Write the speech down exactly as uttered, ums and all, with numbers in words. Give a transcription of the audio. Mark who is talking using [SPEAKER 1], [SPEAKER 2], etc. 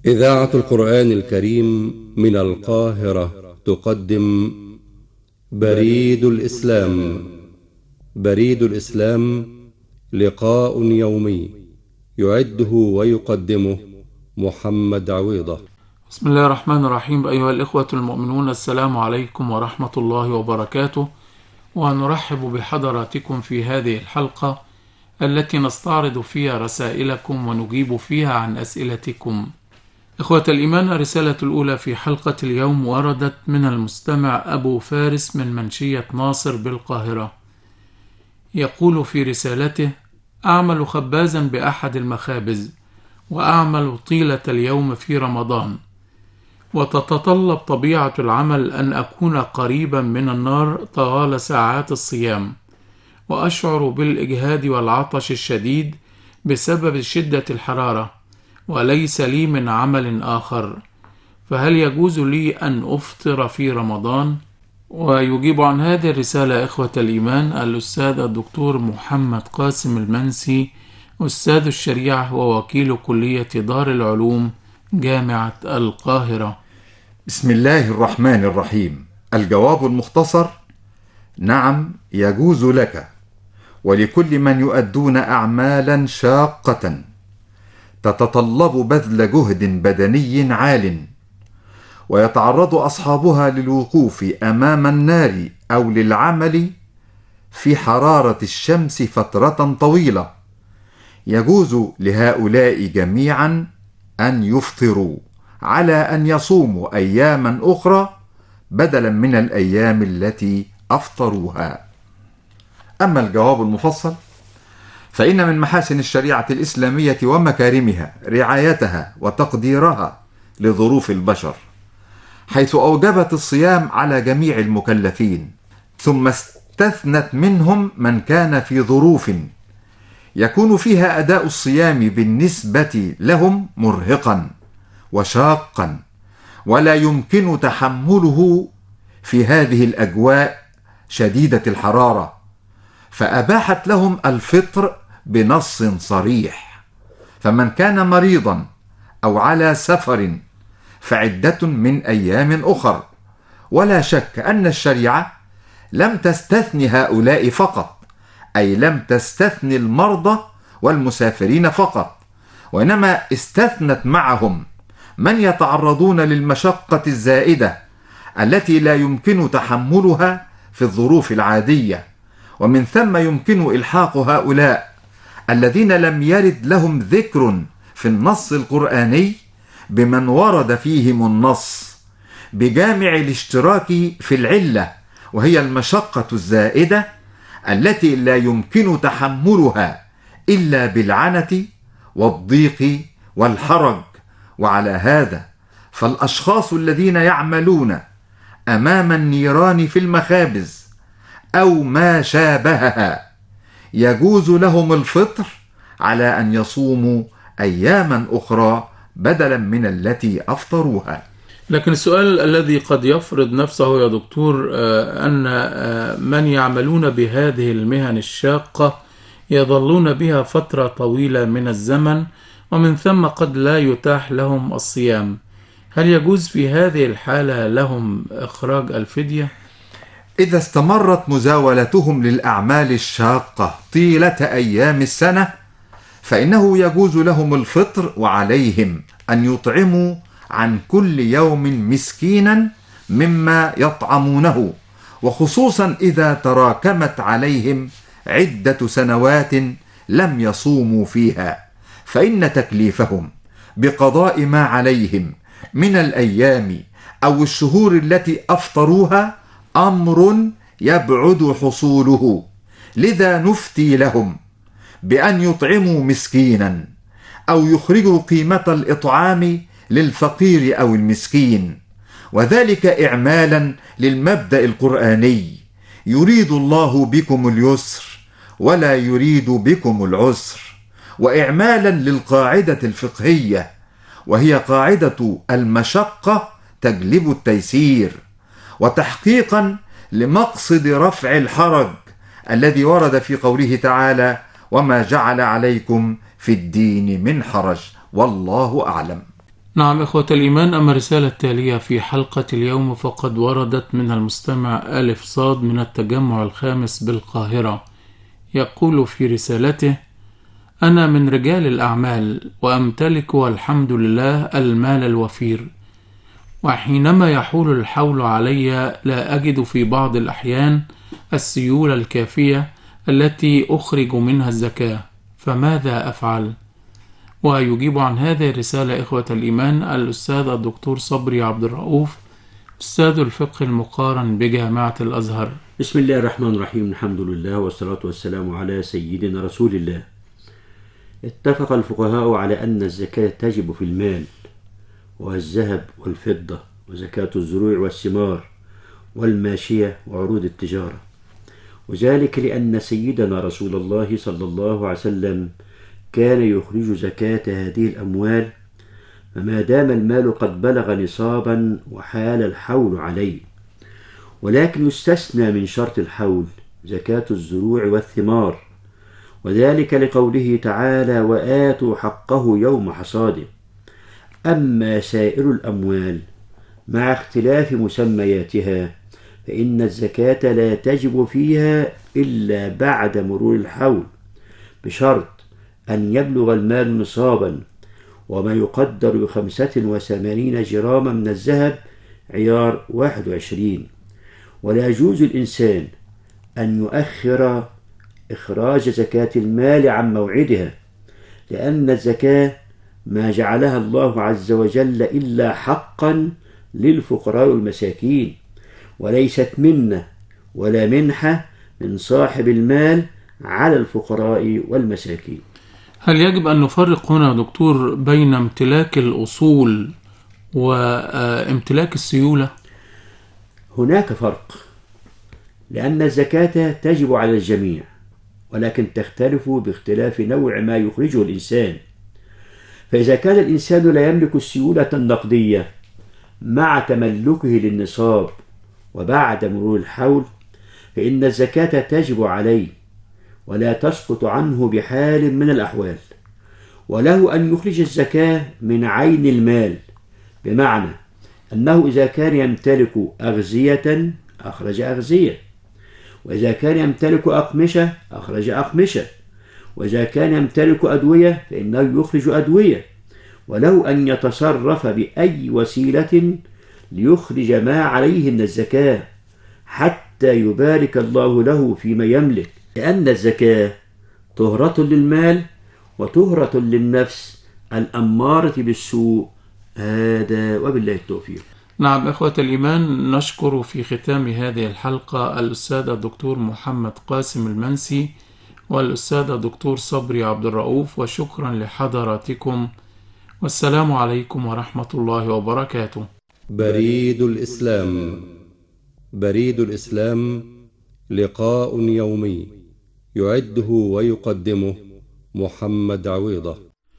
[SPEAKER 1] إذاعة القرآن الكريم من القاهرة تقدم بريد الإسلام. بريد الإسلام لقاء يومي يعده ويقدمه محمد عويضة.
[SPEAKER 2] بسم الله الرحمن الرحيم. أيها الإخوة المؤمنون، السلام عليكم ورحمة الله وبركاته، ونرحب بحضراتكم في هذه الحلقة التي نستعرض فيها رسائلكم ونجيب فيها عن أسئلتكم. إخوة الإيمان، الرسالة الأولى في حلقة اليوم وردت من المستمع أبو فارس من منشية ناصر بالقاهرة. يقول في رسالته: أعمل خبازا بأحد المخابز، وأعمل طيلة اليوم في رمضان، وتتطلب طبيعة العمل أن أكون قريبا من النار طوال ساعات الصيام، وأشعر بالإجهاد والعطش الشديد بسبب شدة الحرارة، وليس لي من عمل آخر، فهل يجوز لي أن أفطر في رمضان؟ ويجيب عن هذه الرسالة إخوة الإيمان الأستاذ الدكتور محمد قاسم المنسي، أستاذ الشريعة ووكيل كلية دار العلوم جامعة القاهرة.
[SPEAKER 3] بسم الله الرحمن الرحيم. الجواب المختصر: نعم، يجوز لك ولكل من يؤدون أعمالا شاقة تتطلب بذل جهد بدني عال، ويتعرض أصحابها للوقوف أمام النار أو للعمل في حرارة الشمس فترة طويلة. يجوز لهؤلاء جميعا أن يفطروا على أن يصوموا أياما أخرى بدلا من الأيام التي أفطروها. أما الجواب المفصل، فإن من محاسن الشريعة الإسلامية ومكارمها رعايتها وتقديرها لظروف البشر، حيث أوجبت الصيام على جميع المكلفين، ثم استثنت منهم من كان في ظروف يكون فيها أداء الصيام بالنسبة لهم مرهقا وشاقا ولا يمكن تحمله في هذه الأجواء شديدة الحرارة، فأباحت لهم الفطر بنص صريح. فمن كان مريضا أو على سفر فعدة من أيام أخر. ولا شك أن الشريعة لم تستثن هؤلاء فقط، أي لم تستثن المرضى والمسافرين فقط، وإنما استثنت معهم من يتعرضون للمشقة الزائدة التي لا يمكن تحملها في الظروف العادية. ومن ثم يمكن إلحاق هؤلاء الذين لم يرد لهم ذكر في النص القرآني بمن ورد فيهم النص بجامع الاشتراك في العلة، وهي المشقة الزائدة التي لا يمكن تحملها إلا بالعنة والضيق والحرج. وعلى هذا فالأشخاص الذين يعملون أمام النيران في المخابز أو ما شابهها يجوز لهم الفطر على أن يصوموا أياما أخرى بدلا من التي أفطروها.
[SPEAKER 2] لكن السؤال الذي قد يفرض نفسه يا دكتور أن من يعملون بهذه المهن الشاقة يظلون بها فترة طويلة من الزمن، ومن ثم قد لا يتاح لهم الصيام، هل يجوز في هذه الحالة لهم إخراج الفدية؟
[SPEAKER 3] إذا استمرت مزاولتهم للأعمال الشاقة طيلة أيام السنة فإنه يجوز لهم الفطر، وعليهم أن يطعموا عن كل يوم مسكينا مما يطعمونه، وخصوصا إذا تراكمت عليهم عدة سنوات لم يصوموا فيها، فإن تكليفهم بقضاء ما عليهم من الأيام أو الشهور التي أفطروها أمر يبعد حصوله. لذا نفتي لهم بأن يطعموا مسكينا أو يخرجوا قيمة الإطعام للفقير أو المسكين، وذلك إعمالا للمبدأ القرآني: يريد الله بكم اليسر ولا يريد بكم العسر، وإعمالا للقاعدة الفقهية وهي قاعدة المشقة تجلب التيسير، وتحقيقا لمقصد رفع الحرج الذي ورد في قوله تعالى: وما جعل عليكم في الدين من حرج، والله أعلم.
[SPEAKER 2] نعم إخوة الإيمان، أما الرسالة التالية في حلقة اليوم فقد وردت من المستمع ألف صاد من التجمع الخامس بالقاهرة. يقول في رسالته: أنا من رجال الأعمال وأمتلك والحمد لله المال الوفير، وحينما يحول الحول علي لا أجد في بعض الأحيان السيولة الكافية التي أخرج منها الزكاة، فماذا أفعل؟ ويجيب عن هذه الرسالة إخوة الإيمان الأستاذ الدكتور صبري عبد الرؤوف، أستاذ الفقه المقارن بجامعة الأزهر.
[SPEAKER 4] بسم الله الرحمن الرحيم، الحمد لله والصلاة والسلام على سيدنا رسول الله. اتفق الفقهاء على أن الزكاة تجب في المال والذهب والفضة، وزكاة الزروع والثمار والماشية وعروض التجارة، وذلك لأن سيدنا رسول الله صلى الله عليه وسلم كان يخرج زكاة هذه الأموال، فما دام المال قد بلغ نصابا وحال الحول عليه. ولكن يستثنى من شرط الحول زكاة الزروع والثمار، وذلك لقوله تعالى: وآتوا حقه يوم حصاده. أما سائر الأموال مع اختلاف مسمياتها فإن الزكاة لا تجب فيها إلا بعد مرور الحول، بشرط أن يبلغ المال نصابا، وما يقدر بخمسة وثمانين جراما من الذهب عيار واحد وعشرين. ولا يجوز الإنسان أن يؤخر إخراج زكاة المال عن موعدها، لأن الزكاة ما جعلها الله عز وجل إلا حقا للفقراء والمساكين، وليست منة ولا منحة من صاحب المال على الفقراء والمساكين.
[SPEAKER 2] هل يجب أن نفرق هنا دكتور بين امتلاك الأصول وامتلاك السيولة؟
[SPEAKER 4] هناك فرق، لأن الزكاة تجب على الجميع، ولكن تختلف باختلاف نوع ما يخرجه الإنسان. فإذا كان الإنسان لا يملك السيولة النقدية مع تملكه للنصاب وبعد مرور الحول، فإن الزكاة تجب عليه ولا تسقط عنه بحال من الأحوال، وله أن يخرج الزكاة من عين المال، بمعنى أنه إذا كان يمتلك أغذية أخرج أغذية، وإذا كان يمتلك أقمشة أخرج أقمشة، وإذا كان يمتلك أدوية فإنه يخرج أدوية، وله أن يتصرف بأي وسيلة ليخرج ما عليه من الزكاة حتى يبارك الله له فيما يملك، لأن الزكاة طهرة للمال وطهرة للنفس الأمارة بالسوء. هذا وبالله التوفيق.
[SPEAKER 2] نعم إخوة الإيمان، نشكر في ختام هذه الحلقة الأستاذ الدكتور محمد قاسم المنسي والأستاذ الدكتور صبري عبد الرؤوف، وشكرا لحضراتكم، والسلام عليكم ورحمة الله وبركاته.
[SPEAKER 1] بريد الإسلام. بريد الإسلام لقاء يومي يعده ويقدمه محمد عويضة.